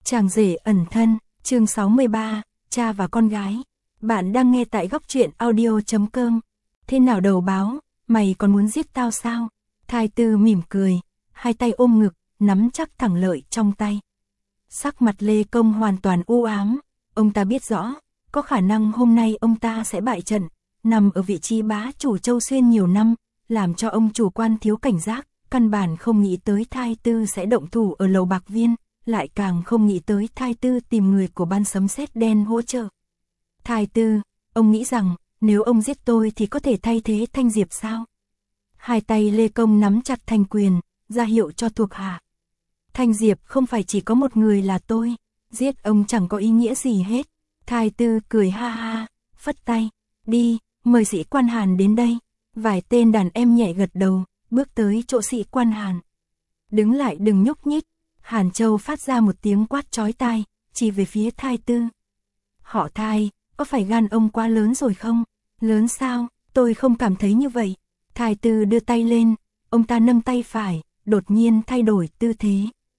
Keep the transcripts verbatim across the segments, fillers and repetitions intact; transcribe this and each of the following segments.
Chàng rể ẩn thân, chương sáu mươi ba, cha và con gái. Bạn đang nghe tại góc truyện audio chấm com. Thế nào đầu báo, mày còn muốn giết tao sao? Thái Tư mỉm cười, hai tay ôm ngực, nắm chắc thẳng lợi trong tay. Sắc mặt Lê Công hoàn toàn u ám, ông ta biết rõ, có khả năng hôm nay ông ta sẽ bại trận, nằm ở vị trí bá chủ Châu Xuyên nhiều năm, làm cho ông chủ quan thiếu cảnh giác, căn bản không nghĩ tới Thái Tư sẽ động thủ ở lầu Bạc Viên, lại càng không nghĩ tới Thái Tư tìm người của ban sấm sét đen hỗ trợ. Thái Tư, ông nghĩ rằng, nếu ông giết tôi thì có thể thay thế Thanh Diệp sao? Hai tay Lê Công nắm chặt thành quyền, ra hiệu cho thuộc hạ. Thanh Diệp không phải chỉ có một người là tôi, giết ông chẳng có ý nghĩa gì hết. Thái Tư cười ha ha, phất tay, đi, mời sĩ quan Hàn đến đây. Vài tên đàn em nhẹ gật đầu, bước tới chỗ sĩ quan Hàn. Đứng lại đừng nhúc nhích. Hàn Châu phát ra một tiếng quát chói tai, chỉ về phía Thái Tư. Họ Thái, có phải gan ông quá lớn rồi không? Lớn sao? Tôi không cảm thấy như vậy. Thái Tư đưa tay lên, ông ta nâng tay phải, đột nhiên thay đổi tư thế.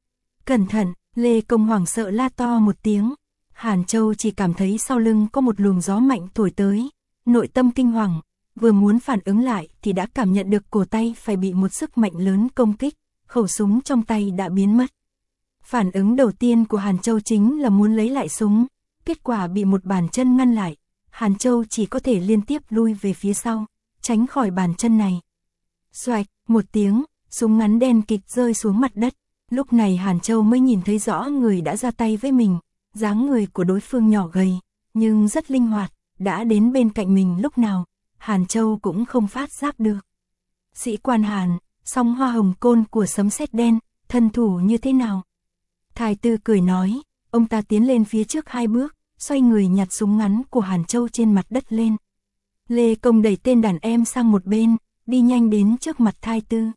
Cẩn thận, Lê Công hoảng sợ la to một tiếng. Hàn Châu chỉ cảm thấy sau lưng có một luồng gió mạnh thổi tới, nội tâm kinh hoàng, vừa muốn phản ứng lại thì đã cảm nhận được cổ tay phải bị một sức mạnh lớn công kích, khẩu súng trong tay đã biến mất. Phản ứng đầu tiên của Hàn Châu chính là muốn lấy lại súng, kết quả bị một bàn chân ngăn lại. Hàn Châu chỉ có thể liên tiếp lui về phía sau, tránh khỏi bàn chân này. Xoạch, một tiếng, súng ngắn đen kịch rơi xuống mặt đất. Lúc này Hàn Châu mới nhìn thấy rõ người đã ra tay với mình, dáng người của đối phương nhỏ gầy, nhưng rất linh hoạt, đã đến bên cạnh mình lúc nào, Hàn Châu cũng không phát giác được. Sĩ quan Hàn, song hoa hồng côn của sấm sét đen, thân thủ như thế nào? Thái Tư cười nói, ông ta tiến lên phía trước hai bước, xoay người nhặt súng ngắn của Hàn Châu trên mặt đất lên. Lê Công đẩy tên đàn em sang một bên, đi nhanh đến trước mặt Thái Tư.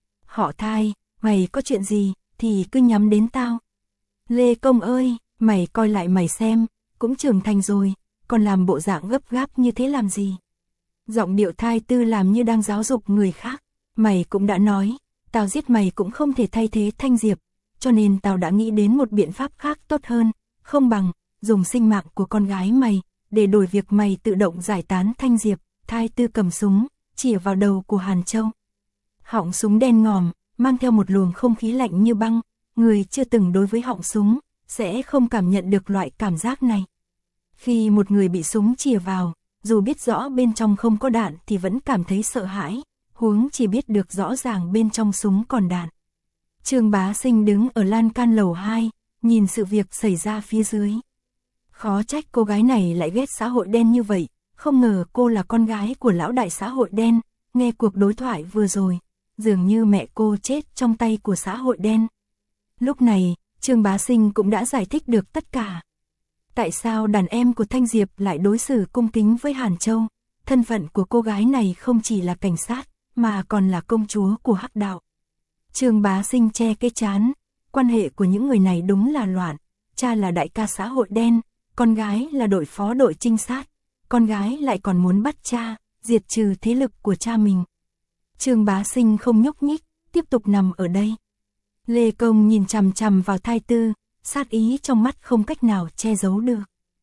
Họ Thái, mày có chuyện gì, thì cứ nhắm đến tao. Lê Công ơi, mày coi lại mày xem, cũng trưởng thành rồi, còn làm bộ dạng gấp gáp như thế làm gì? Giọng điệu Thái Tư làm như đang giáo dục người khác. Mày cũng đã nói, tao giết mày cũng không thể thay thế Thanh Diệp, cho nên tao đã nghĩ đến một biện pháp khác tốt hơn, không bằng dùng sinh mạng của con gái mày để đổi việc mày tự động giải tán Thanh Diệp. Thái Tư cầm súng, chỉ vào đầu của Hàn Châu. Họng súng đen ngòm, mang theo một luồng không khí lạnh như băng, người chưa từng đối với họng súng sẽ không cảm nhận được loại cảm giác này. Khi một người bị súng chĩa vào, dù biết rõ bên trong không có đạn thì vẫn cảm thấy sợ hãi, huống chỉ biết được rõ ràng bên trong súng còn đạn. Trương Bá Sinh đứng ở lan can lầu hai, nhìn sự việc xảy ra phía dưới. Khó trách cô gái này lại ghét xã hội đen như vậy, không ngờ cô là con gái của lão đại xã hội đen, nghe cuộc đối thoại vừa rồi, dường như mẹ cô chết trong tay của xã hội đen. Lúc này, Trương Bá Sinh cũng đã giải thích được tất cả. Tại sao đàn em của Thanh Diệp lại đối xử cung kính với Hàn Châu? Thân phận của cô gái này không chỉ là cảnh sát, mà còn là công chúa của Hắc Đạo. Trương Bá Sinh che cái trán, quan hệ của những người này đúng là loạn, cha là đại ca xã hội đen, con gái là đội phó đội trinh sát, con gái lại còn muốn bắt cha, diệt trừ thế lực của cha mình. Trương Bá Sinh không nhúc nhích, tiếp tục nằm ở đây. Lê Công nhìn chằm chằm vào Thái Tư, sát ý trong mắt không cách nào che giấu được.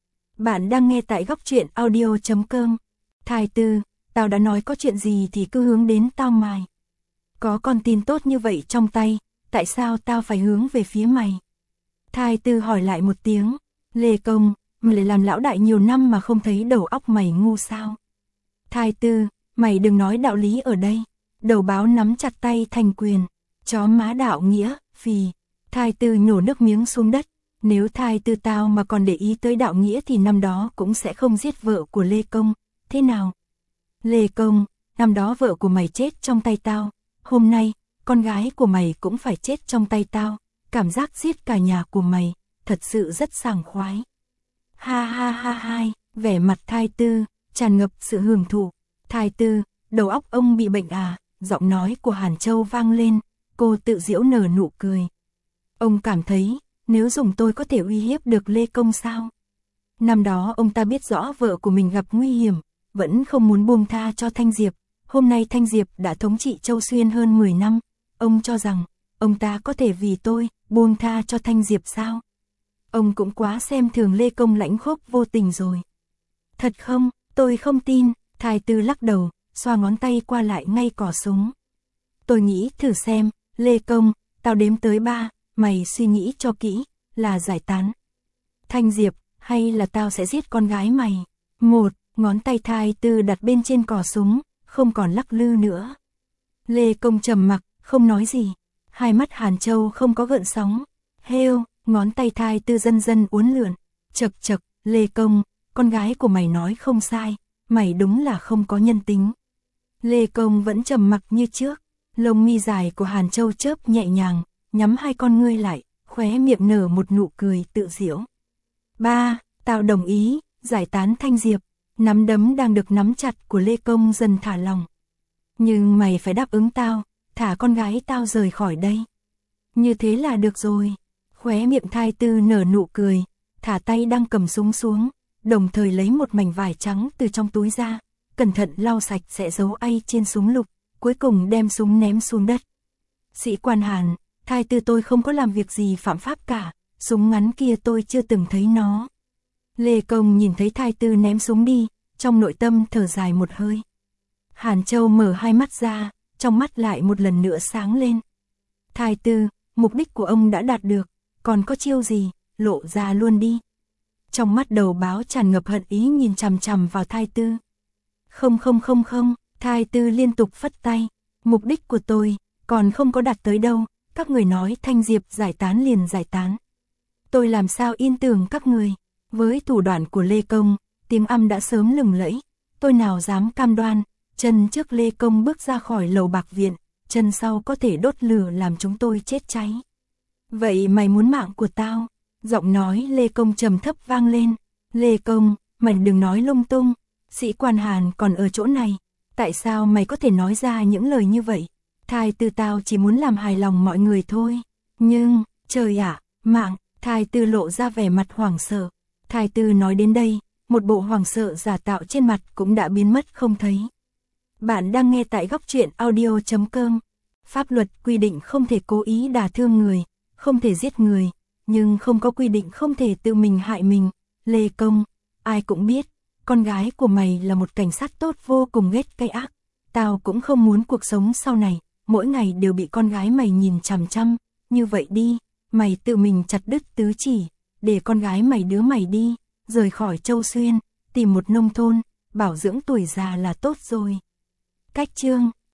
Bạn đang nghe tại góc truyện audio chấm com. Thái Tư, tao đã nói có chuyện gì thì cứ hướng đến tao mày. Có con tin tốt như vậy trong tay, tại sao tao phải hướng về phía mày? Thái Tư hỏi lại một tiếng. Lê Công, mày lại làm lão đại nhiều năm mà không thấy đầu óc mày ngu sao? Thái Tư, mày đừng nói đạo lý ở đây. Đầu báo nắm chặt tay thành quyền. Chó má đạo nghĩa, phì. Thái Tư nhổ nước miếng xuống đất. Nếu Thái Tư tao mà còn để ý tới đạo nghĩa thì năm đó cũng sẽ không giết vợ của Lê Công. Thế nào? Lê Công, năm đó vợ của mày chết trong tay tao. Hôm nay, con gái của mày cũng phải chết trong tay tao. Cảm giác giết cả nhà của mày, thật sự rất sảng khoái. Ha ha ha hai, vẻ mặt Thái Tư, tràn ngập sự hưởng thụ. Thái Tư, đầu óc ông bị bệnh à? Giọng nói của Hàn Châu vang lên, cô tự giễu nở nụ cười. Ông cảm thấy, nếu dùng tôi có thể uy hiếp được Lê Công sao? Năm đó ông ta biết rõ vợ của mình gặp nguy hiểm, vẫn không muốn buông tha cho Thanh Diệp. Hôm nay Thanh Diệp đã thống trị Châu Xuyên hơn mười năm, ông cho rằng, ông ta có thể vì tôi, buông tha cho Thanh Diệp sao? Ông cũng quá xem thường Lê Công lãnh khốc vô tình rồi. Thật không, tôi không tin, Thái Tư lắc đầu, xoa ngón tay qua lại ngay cò súng. Tôi nghĩ thử xem, Lê Công, tao đếm tới ba, mày suy nghĩ cho kỹ, là giải tán Thanh Diệp, hay là tao sẽ giết con gái mày. Một, ngón tay Thái Tư đặt bên trên cò súng, không còn lắc lư nữa. Lê Công trầm mặc, không nói gì. Hai mắt Hàn Châu không có gợn sóng. Hêu, ngón tay Thái Tư dần dần uốn lượn. Chật chật, Lê Công, con gái của mày nói không sai, mày đúng là không có nhân tính. Lê Công vẫn trầm mặc như trước, lông mi dài của Hàn Châu chớp nhẹ nhàng, nhắm hai con ngươi lại, khóe miệng nở một nụ cười tự giễu. Ba, tao đồng ý, giải tán Thanh Diệp. Nắm đấm đang được nắm chặt của Lê Công dần thả lòng. Nhưng mày phải đáp ứng tao, thả con gái tao rời khỏi đây. Như thế là được rồi. Khóe miệng Thái Tư nở nụ cười, thả tay đang cầm súng xuống, đồng thời lấy một mảnh vải trắng từ trong túi ra, cẩn thận lau sạch sẽ dấu ay trên súng lục, cuối cùng đem súng ném xuống đất. Sĩ quan Hàn, Thái Tư tôi không có làm việc gì phạm pháp cả, súng ngắn kia tôi chưa từng thấy nó. Lê Công nhìn thấy Thái Tư ném súng đi, trong nội tâm thở dài một hơi. Hàn Châu mở hai mắt ra, trong mắt lại một lần nữa sáng lên. Thái Tư, mục đích của ông đã đạt được, còn có chiêu gì, lộ ra luôn đi. Trong mắt đầu báo tràn ngập hận ý nhìn chằm chằm vào Thái Tư. Không không không không, Thái Tư liên tục phất tay. Mục đích của tôi, còn không có đạt tới đâu, các người nói Thanh Diệp giải tán liền giải tán. Tôi làm sao yên tưởng các người, với thủ đoạn của Lê Công, tiếng âm đã sớm lừng lẫy, tôi nào dám cam đoan, chân trước Lê Công bước ra khỏi lầu bạc viện, chân sau có thể đốt lửa làm chúng tôi chết cháy. Vậy mày muốn mạng của tao? Giọng nói Lê Công trầm thấp vang lên. Lê Công, mày đừng nói lung tung, sĩ quan Hàn còn ở chỗ này, tại sao mày có thể nói ra những lời như vậy? Thái Tư tao chỉ muốn làm hài lòng mọi người thôi. Nhưng, trời ạ, mạng, Thái Tư lộ ra vẻ mặt hoảng sợ. Thái Tư nói đến đây, một bộ hoảng sợ giả tạo trên mặt cũng đã biến mất không thấy. Bạn đang nghe tại góc truyện audio chấm com. Pháp luật quy định không thể cố ý đả thương người, không thể giết người, nhưng không có quy định không thể tự mình hại mình. Lê Công, ai cũng biết, con gái của mày là một cảnh sát tốt vô cùng ghét cay ác. Tao cũng không muốn cuộc sống sau này, mỗi ngày đều bị con gái mày nhìn chằm chằm. Như vậy đi, mày tự mình chặt đứt tứ chỉ, để con gái mày đứa mày đi, rời khỏi Châu Xuyên, tìm một nông thôn, bảo dưỡng tuổi già là tốt rồi. Cách chương